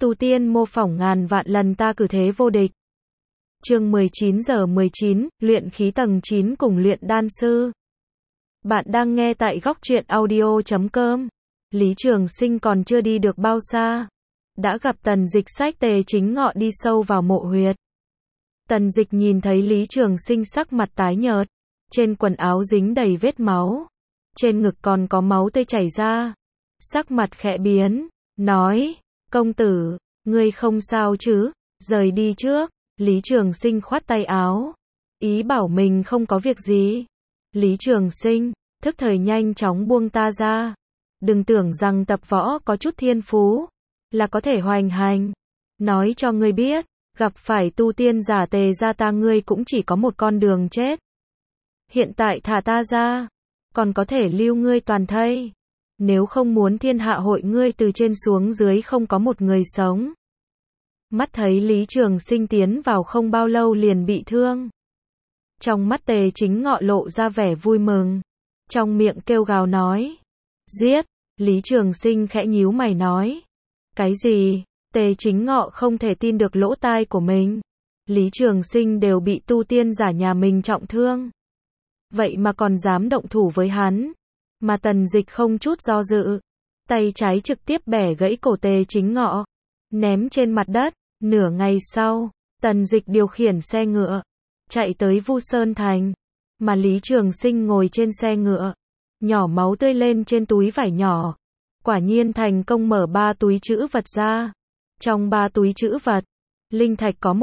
Tu tiên mô phỏng ngàn vạn lần ta cử thế vô địch. Chương 19:19, luyện khí tầng 9 cùng luyện đan sư. Bạn đang nghe tại góc truyện audio.com. Lý Trường Sinh còn chưa đi được bao xa, đã gặp Tần Dịch xách Tề Chính Ngọ đi sâu vào mộ huyệt. Tần Dịch nhìn thấy Lý Trường Sinh sắc mặt tái nhợt, trên quần áo dính đầy vết máu, trên ngực còn có máu tươi chảy ra, sắc mặt khẽ biến, nói: "Công tử, ngươi không sao chứ?" Rời đi trước. Lý Trường Sinh khoát tay áo, ý bảo mình không có việc gì. Lý Trường Sinh, thức thời nhanh chóng buông ta ra. Đừng tưởng rằng tập võ có chút thiên phú là có thể hoành hành. Nói cho ngươi biết, gặp phải tu tiên giả Tề gia ta ngươi cũng chỉ có một con đường chết. Hiện tại thả ta ra, còn có thể lưu ngươi toàn thây. Nếu không muốn thiên hạ hội ngươi từ trên xuống dưới không có một người sống. Mắt thấy Lý Trường Sinh tiến vào không bao lâu liền bị thương. Trong mắt Tề Chính Ngọ lộ ra vẻ vui mừng, trong miệng kêu gào nói: "Giết!" Lý Trường Sinh khẽ nhíu mày nói: "Cái gì?" Tề Chính Ngọ không thể tin được lỗ tai của mình. Lý Trường Sinh đều bị tu tiên giả nhà mình trọng thương, vậy mà còn dám động thủ với hắn. Mà Tần Dịch không chút do dự, tay trái trực tiếp bẻ gãy cổ Tề Chính Ngọ, ném trên mặt đất. Nửa ngày sau, Tần Dịch điều khiển xe ngựa, chạy tới Vu Sơn Thành, mà Lý Trường Sinh ngồi trên xe ngựa, nhỏ máu tươi lên trên túi vải nhỏ. Quả nhiên thành công mở 3 túi trữ vật ra. Trong 3 túi trữ vật, linh thạch có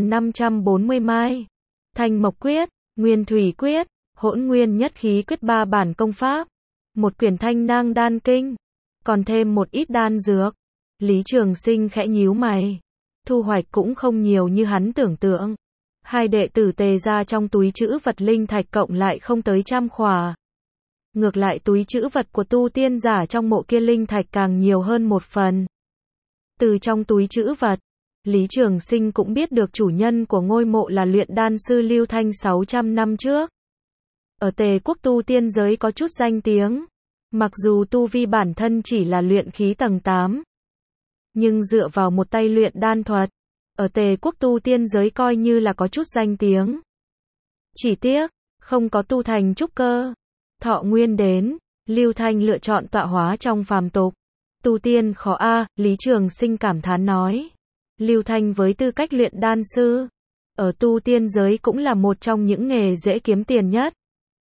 1540 mai, Thanh Mộc Quyết, Nguyên Thủy Quyết, Hỗn Nguyên Nhất Khí Quyết 3 bản công pháp, một quyển Thanh Nang Đan Kinh, còn thêm một ít đan dược. Lý Trường Sinh khẽ nhíu mày, thu hoạch cũng không nhiều như hắn tưởng tượng. Hai đệ tử Tề gia trong túi trữ vật linh thạch cộng lại không tới 100 khỏa. Ngược lại túi trữ vật của tu tiên giả trong mộ kia linh thạch càng nhiều hơn một phần. Từ trong túi trữ vật, Lý Trường Sinh cũng biết được chủ nhân của ngôi mộ là luyện đan sư Lưu Thanh 600 năm trước. Ở Tề quốc tu tiên giới có chút danh tiếng, mặc dù tu vi bản thân chỉ là luyện khí tầng 8. Nhưng dựa vào một tay luyện đan thuật, ở Tề quốc tu tiên giới coi như là có chút danh tiếng. Chỉ tiếc, không có tu thành trúc cơ. Thọ nguyên đến, Lưu Thanh lựa chọn tọa hóa trong phàm tục. Tu tiên khó a, Lý Trường Sinh cảm thán nói. Lưu Thanh với tư cách luyện đan sư, ở tu tiên giới cũng là một trong những nghề dễ kiếm tiền nhất.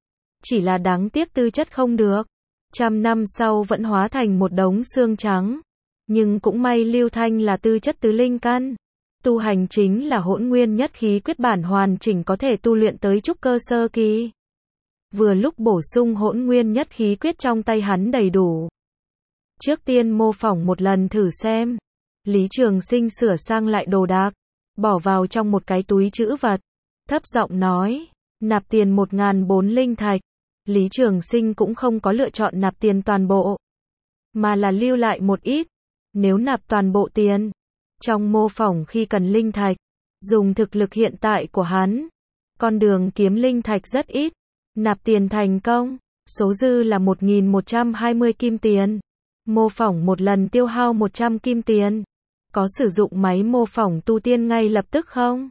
Chỉ là đáng tiếc tư chất không được, 100 năm sau vẫn hóa thành một đống xương trắng. Nhưng cũng may Lưu Thanh là tư chất tứ linh căn, tu hành chính là Hỗn Nguyên Nhất Khí Quyết bản hoàn chỉnh có thể tu luyện tới trúc cơ sơ kỳ. Vừa lúc bổ sung Hỗn Nguyên Nhất Khí Quyết trong tay hắn đầy đủ. Trước tiên mô phỏng một lần thử xem. Lý Trường Sinh sửa sang lại đồ đạc, bỏ vào trong một cái túi trữ vật, thấp giọng nói: "Nạp tiền 1004 linh thạch." Lý Trường Sinh cũng không có lựa chọn nạp tiền toàn bộ, mà là lưu lại một ít. Nếu nạp toàn bộ tiền, trong mô phỏng khi cần linh thạch, dùng thực lực hiện tại của hắn, con đường kiếm linh thạch rất ít. Nạp tiền thành công, số dư là 1120 kim tiền. Mô phỏng một lần tiêu hao 100 kim tiền. Có sử dụng máy mô phỏng tu tiên ngay lập tức không?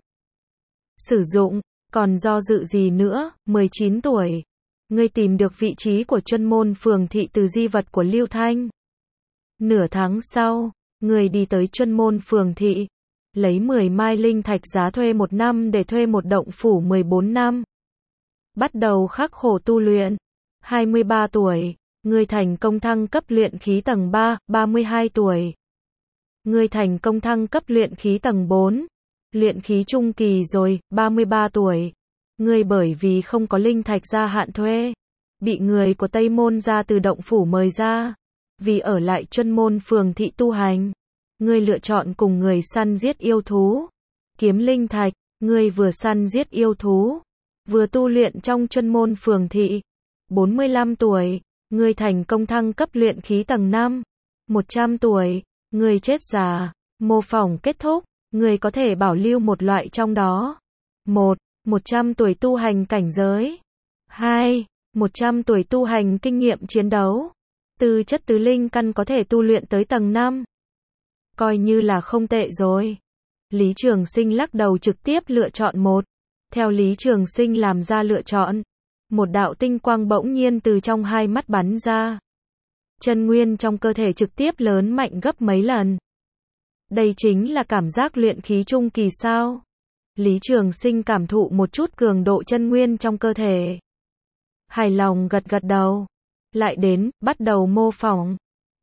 Sử dụng, còn do dự gì nữa? 19 tuổi. Ngươi tìm được vị trí của Chuân Môn Phường thị từ di vật của Lưu Thanh. Nửa tháng sau, người đi tới Chuân Môn Phường thị, lấy 10 mai linh thạch giá thuê 1 năm để thuê một động phủ 14 năm. Bắt đầu khắc khổ tu luyện. 23 tuổi, người thành công thăng cấp luyện khí tầng 3, 32 tuổi. Người thành công thăng cấp luyện khí tầng 4, luyện khí trung kỳ rồi, 33 tuổi. Người bởi vì không có linh thạch gia hạn thuê, bị người của Tây Môn gia từ động phủ mời ra. Vì ở lại Chuân Môn Phường thị tu hành, ngươi lựa chọn cùng người săn giết yêu thú, kiếm linh thạch. Ngươi vừa săn giết yêu thú, vừa tu luyện trong Chuân Môn Phường thị. 45 tuổi, ngươi thành công thăng cấp luyện khí tầng 5. 100 tuổi, ngươi chết già. Mô phỏng kết thúc, ngươi có thể bảo lưu một loại trong đó. 1. 100 tuổi tu hành cảnh giới. 2. 100 tuổi tu hành kinh nghiệm chiến đấu. Tư chất tứ linh căn có thể tu luyện tới tầng 5. coi như là không tệ rồi. Lý Trường Sinh lắc đầu trực tiếp lựa chọn một. Theo Lý Trường Sinh làm ra lựa chọn, một đạo tinh quang bỗng nhiên từ trong hai mắt bắn ra. Chân nguyên trong cơ thể trực tiếp lớn mạnh gấp mấy lần. Đây chính là cảm giác luyện khí trung kỳ sao? Lý Trường Sinh cảm thụ một chút cường độ chân nguyên trong cơ thể. Hài lòng gật gật đầu. Lại đến, bắt đầu mô phỏng.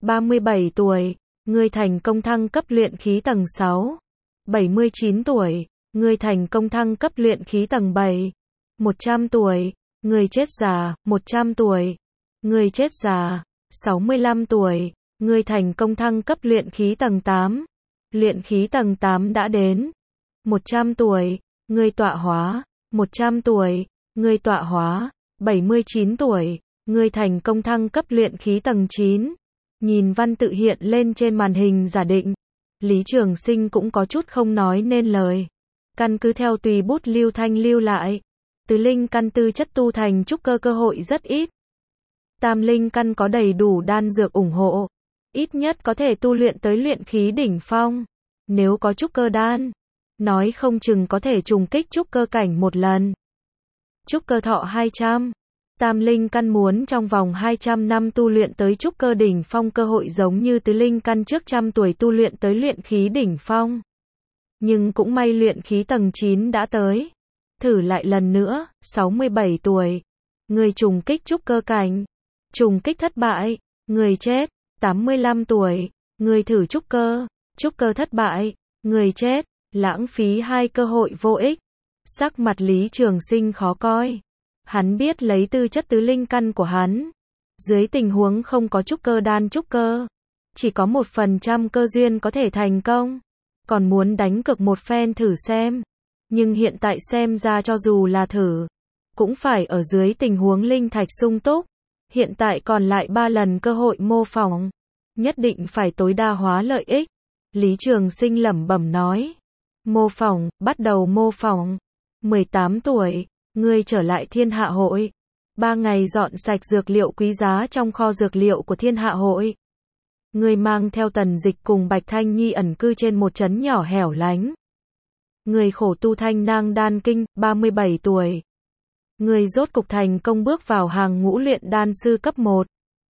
37 tuổi, ngươi thành công thăng cấp luyện khí tầng 6. 79 tuổi, ngươi thành công thăng cấp luyện khí tầng 7. 100 tuổi, ngươi chết già. 100 tuổi, ngươi chết già. 65 tuổi, ngươi thành công thăng cấp luyện khí tầng 8. Luyện khí tầng 8 đã đến. 100 tuổi, ngươi tọa hóa. 100 tuổi, ngươi tọa hóa. 79 tuổi, ngươi thành công thăng cấp luyện khí tầng 9. Nhìn văn tự hiện lên trên màn hình giả định, Lý Trường Sinh cũng có chút không nói nên lời. Căn cứ theo tùy bút lưu thanh lưu lại, tứ linh căn tư chất tu thành trúc cơ cơ hội rất ít. Tam linh căn có đầy đủ đan dược ủng hộ, ít nhất có thể tu luyện tới luyện khí đỉnh phong. Nếu có trúc cơ đan, nói không chừng có thể trùng kích trúc cơ cảnh một lần. Trúc cơ thọ 200. Tam linh căn muốn trong vòng 200 năm tu luyện tới trúc cơ đỉnh phong cơ hội giống như tứ linh căn trước 100 tuổi tu luyện tới luyện khí đỉnh phong. Nhưng cũng may luyện khí tầng 9 đã tới. Thử lại lần nữa, 67 tuổi. Người trùng kích trúc cơ cảnh. Trùng kích thất bại. Người chết. 85 tuổi. Người thử trúc cơ thất bại. Người chết. Lãng phí hai cơ hội vô ích. Sắc mặt Lý Trường Sinh khó coi. Hắn biết lấy tư chất tứ linh căn của hắn, dưới tình huống không có trúc cơ đan trúc cơ, chỉ có 1% cơ duyên có thể thành công. Còn muốn đánh cược một phen thử xem. Nhưng hiện tại xem ra cho dù là thử, cũng phải ở dưới tình huống linh thạch sung túc. Hiện tại còn lại 3 lần cơ hội mô phỏng. Nhất định phải tối đa hóa lợi ích. Lý Trường Sinh lẩm bẩm nói. Mô phỏng, bắt đầu mô phỏng. 18 tuổi, ngươi trở lại Thiên Hạ Hội. 3 ngày dọn sạch dược liệu quý giá trong kho dược liệu của Thiên Hạ Hội. Ngươi mang theo Tần Dịch cùng Bạch Thanh Nhi ẩn cư trên một trấn nhỏ hẻo lánh. Ngươi khổ tu Thanh Nang Đan Kinh, 37 tuổi. Ngươi rốt cục thành công bước vào hàng ngũ luyện đan sư cấp 1.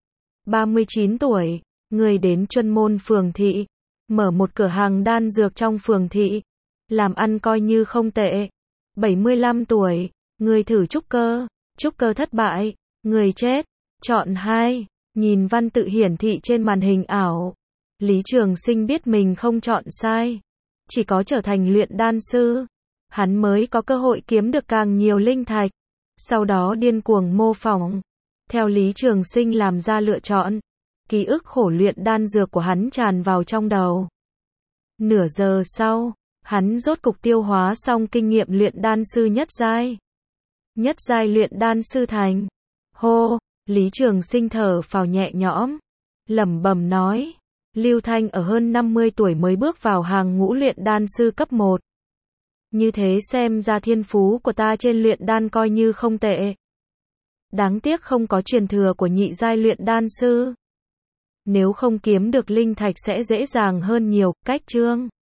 39 tuổi, ngươi đến Chuân Môn phường thị, mở một cửa hàng đan dược trong phường thị, làm ăn coi như không tệ. 75 tuổi, ngươi thử trúc cơ thất bại, ngươi chết. Chọn 2, nhìn văn tự hiển thị trên màn hình ảo. Lý Trường Sinh biết mình không chọn sai, chỉ có trở thành luyện đan sư, hắn mới có cơ hội kiếm được càng nhiều linh thạch. Sau đó điên cuồng mô phỏng. Theo Lý Trường Sinh làm ra lựa chọn, ký ức khổ luyện đan dược của hắn tràn vào trong đầu. Nửa giờ sau, hắn rốt cục tiêu hóa xong kinh nghiệm luyện đan sư nhất giai. Nhất giai luyện đan sư thành. Hô, Lý Trường Sinh thở phào nhẹ nhõm, lẩm bẩm nói, Lưu Thanh ở hơn 50 tuổi mới bước vào hàng ngũ luyện đan sư cấp 1. Như thế xem ra thiên phú của ta trên luyện đan coi như không tệ. Đáng tiếc không có truyền thừa của nhị giai luyện đan sư. Nếu không kiếm được linh thạch sẽ dễ dàng hơn nhiều. Cách chương